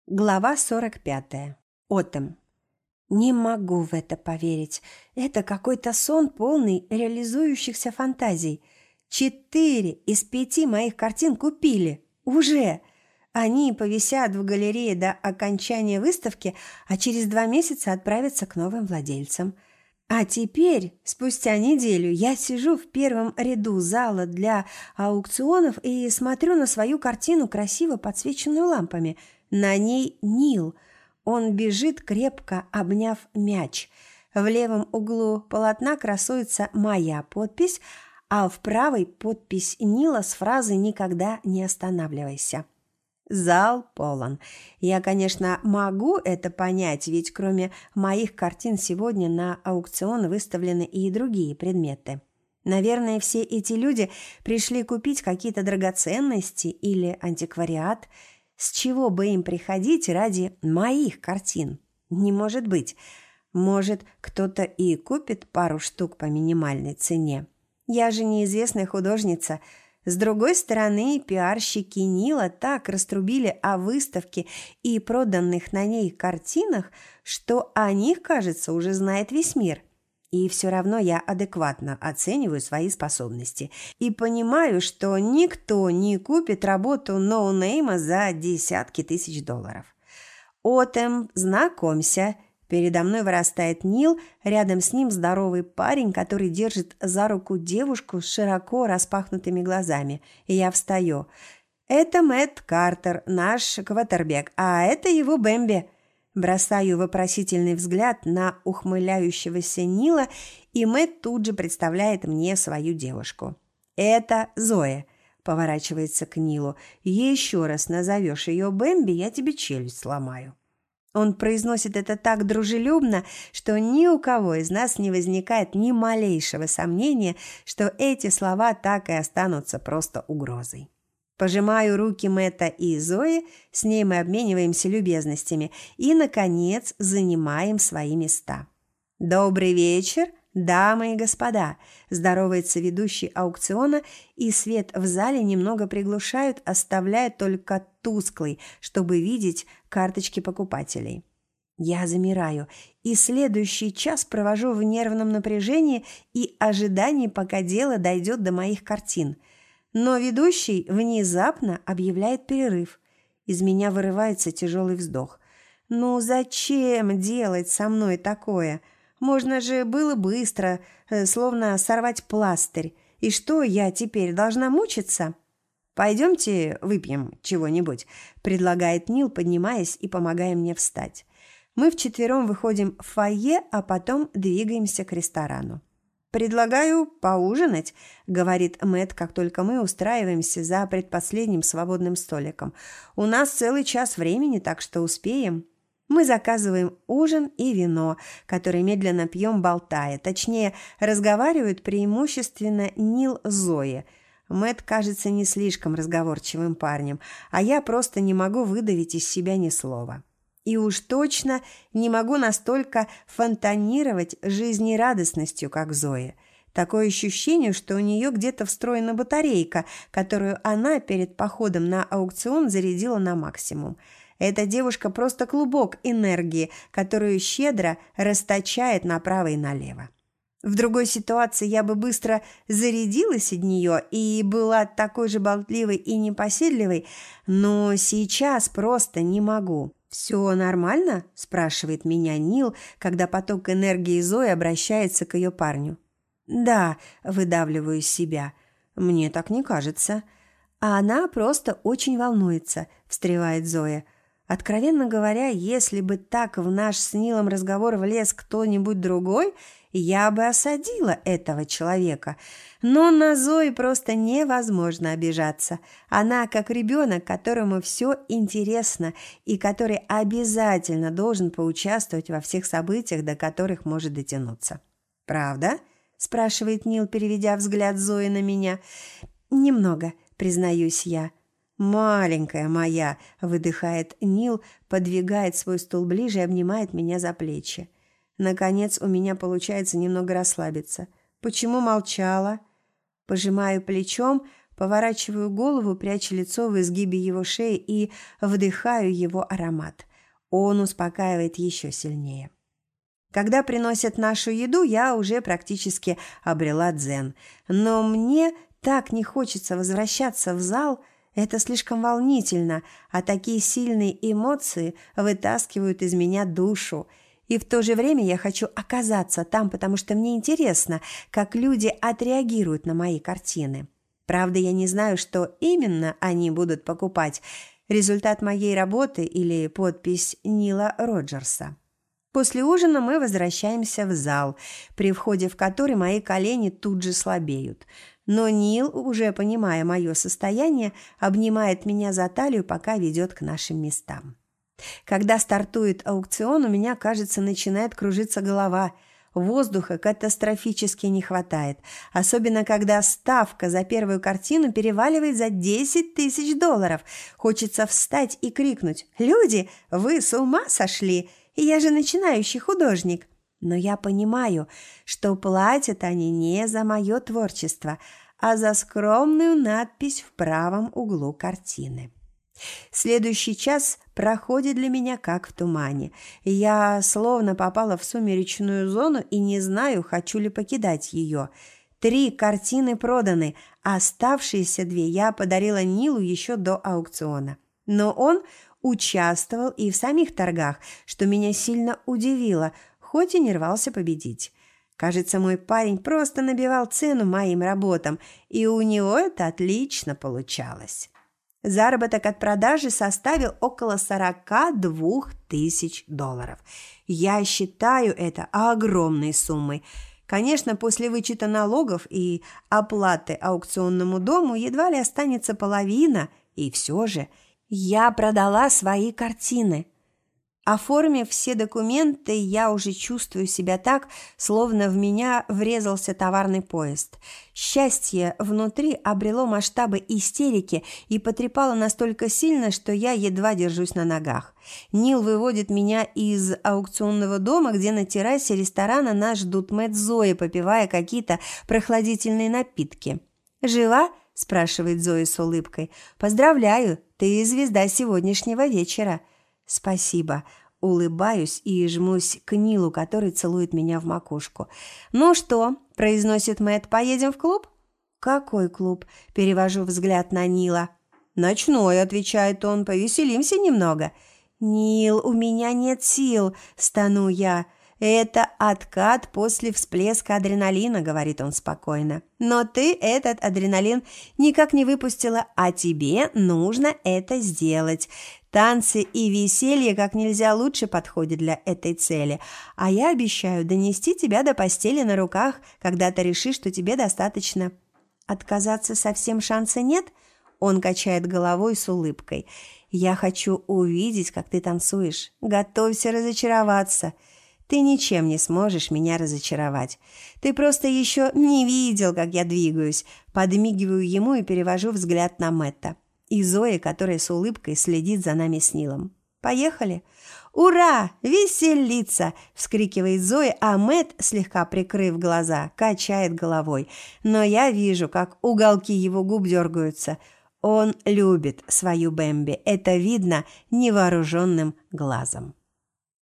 Глава 45. Отом. Не могу в это поверить. Это какой-то сон, полный реализующихся фантазий. 4 из 5 моих картин купили. Уже. Они повисят в галерее до окончания выставки, а через 2 месяца отправятся к новым владельцам. А теперь, спустя неделю, я сижу в первом ряду зала для аукционов и смотрю на свою картину, красиво подсвеченную лампами. На ней Нил. Он бежит, крепко обняв мяч. В левом углу полотна красуется моя подпись, а в правой подпись Нила с фразой «Никогда не останавливайся». Зал полон. Я, конечно, могу это понять, ведь кроме моих картин сегодня на аукцион выставлены и другие предметы. Наверное, все эти люди пришли купить какие-то драгоценности или антиквариат. С чего бы им приходить ради моих картин? Не может быть. Может, кто-то и купит пару штук по минимальной цене. Я же неизвестная художница. С другой стороны, пиарщики Нила так раструбили о выставке и проданных на ней картинах, что о них, кажется, уже знает весь мир. И все равно я адекватно оцениваю свои способности и понимаю, что никто не купит работу ноунейма за десятки тысяч долларов. Отем, знакомься. Передо мной вырастает Нил, рядом с ним здоровый парень, который держит за руку девушку с широко распахнутыми глазами. И я встаю. Это Мэтт Картер, наш квотербек, а это его Бэмби. Бросаю вопросительный взгляд на ухмыляющегося Нила, и Мэтт тут же представляет мне свою девушку. «Это Зоя», – поворачивается к Нилу. «Еще раз назовешь ее Бэмби, я тебе челюсть сломаю». Он произносит это так дружелюбно, что ни у кого из нас не возникает ни малейшего сомнения, что эти слова так и останутся просто угрозой. Пожимаю руки Мэтта и Зои, с ней мы обмениваемся любезностями и, наконец, занимаем свои места. «Добрый вечер, дамы и господа!» – здоровается ведущий аукциона, и свет в зале немного приглушают, оставляя только тусклый, чтобы видеть карточки покупателей. Я замираю, и следующий час провожу в нервном напряжении и ожидании, пока дело дойдет до моих картин. Но ведущий внезапно объявляет перерыв. Из меня вырывается тяжелый вздох. «Ну зачем делать со мной такое? Можно же было быстро, словно сорвать пластырь. И что, я теперь должна мучиться?» «Пойдемте выпьем чего-нибудь», – предлагает Нил, поднимаясь и помогая мне встать. Мы вчетвером выходим в фойе, а потом двигаемся к ресторану. «Предлагаю поужинать», – говорит Мэтт, как только мы устраиваемся за предпоследним свободным столиком. «У нас целый час времени, так что успеем». Мы заказываем ужин и вино, которое медленно пьем, болтая. Точнее, разговаривают преимущественно Нил с Зоей. Мэтт кажется не слишком разговорчивым парнем, а я просто не могу выдавить из себя ни слова. И уж точно не могу настолько фонтанировать жизнерадостностью, как Зоя. Такое ощущение, что у нее где-то встроена батарейка, которую она перед походом на аукцион зарядила на максимум. Эта девушка просто клубок энергии, которую щедро расточает направо и налево. В другой ситуации я бы быстро зарядилась от нее и была такой же болтливой и непоседливой, но сейчас просто не могу. «Все нормально?» – спрашивает меня Нил, когда поток энергии Зои обращается к ее парню. «Да», – выдавливаю из себя. «Мне так не кажется». «А она просто очень волнуется», – встревает Зоя. Откровенно говоря, если бы так в наш с Нилом разговор влез кто-нибудь другой, я бы осадила этого человека. Но на Зою просто невозможно обижаться. Она как ребенок, которому все интересно и который обязательно должен поучаствовать во всех событиях, до которых может дотянуться. «Правда?» – спрашивает Нил, переведя взгляд Зои на меня. «Немного», – признаюсь я. «Маленькая моя», – выдыхает Нил, подвигает свой стул ближе и обнимает меня за плечи. Наконец у меня получается немного расслабиться. «Почему молчала?» Пожимаю плечом, Поворачиваю голову, пряча лицо в изгибе его шеи и вдыхаю его аромат. Он успокаивает еще сильнее. Когда приносят нашу еду, я уже практически обрела дзен. Но мне так не хочется возвращаться в зал. Это слишком волнительно, а такие сильные эмоции вытаскивают из меня душу. И в то же время я хочу оказаться там, потому что мне интересно, как люди отреагируют на мои картины. Правда, я не знаю, что именно они будут покупать. Результат моей работы или подпись Нила Роджерса. После ужина мы возвращаемся в зал, при входе в который мои колени тут же слабеют. Но Нил, уже понимая мое состояние, обнимает меня за талию, пока ведет к нашим местам. Когда стартует аукцион, у меня, кажется, начинает кружиться голова. Воздуха катастрофически не хватает, особенно когда ставка за первую картину переваливает за $10 000. Хочется встать и крикнуть: «Люди, вы с ума сошли? Я же начинающий художник!» Но я понимаю, что платят они не за мое творчество, а за скромную надпись в правом углу картины. Следующий час проходит для меня как в тумане. Я словно попала в сумеречную зону и не знаю, хочу ли покидать ее. 3 картины проданы, а оставшиеся 2 я подарила Нилу еще до аукциона. Но он участвовал и в самих торгах, что меня сильно удивило, хоть и не рвался победить. Кажется, мой парень просто набивал цену моим работам, и у него это отлично получалось. Заработок от продажи составил около $42 000. Я считаю это огромной суммой. Конечно, после вычета налогов и оплаты аукционному дому едва ли останется половина, и все же я продала свои картины. Оформив все документы, я уже чувствую себя так, словно в меня врезался товарный поезд. Счастье внутри обрело масштабы истерики и потрепало настолько сильно, что я едва держусь на ногах. Нил выводит меня из аукционного дома, где на террасе ресторана нас ждут Мэтт с Зоей, попивая какие-то прохладительные напитки. «Жива?» – спрашивает Зоя с улыбкой. «Поздравляю, ты звезда сегодняшнего вечера». «Спасибо». Улыбаюсь и жмусь к Нилу, который целует меня в макушку. «Ну что?» – произносит Мэтт. «Поедем в клуб?» «Какой клуб?» – перевожу взгляд на Нила. «Ночной», – отвечает он. «Повеселимся немного». «Нил, у меня нет сил», – стану я. «Это откат после всплеска адреналина», – говорит он спокойно. «Но ты этот адреналин никак не выпустила, а тебе нужно это сделать. Танцы и веселье как нельзя лучше подходят для этой цели. А я обещаю донести тебя до постели на руках, когда ты решишь, что тебе достаточно». «Отказаться совсем шанса нет?» Он качает головой с улыбкой. «Я хочу увидеть, как ты танцуешь. Готовься разочароваться». «Ты ничем не сможешь меня разочаровать. Ты просто еще не видел, как я двигаюсь». Подмигиваю ему и перевожу взгляд на Мэтта и Зои, которая с улыбкой следит за нами с Нилом. «Поехали!» «Ура! Веселиться!» – вскрикивает Зоя, а Мэтт, слегка прикрыв глаза, качает головой. Но я вижу, как уголки его губ дергаются. Он любит свою Бэмби. Это видно невооруженным глазом.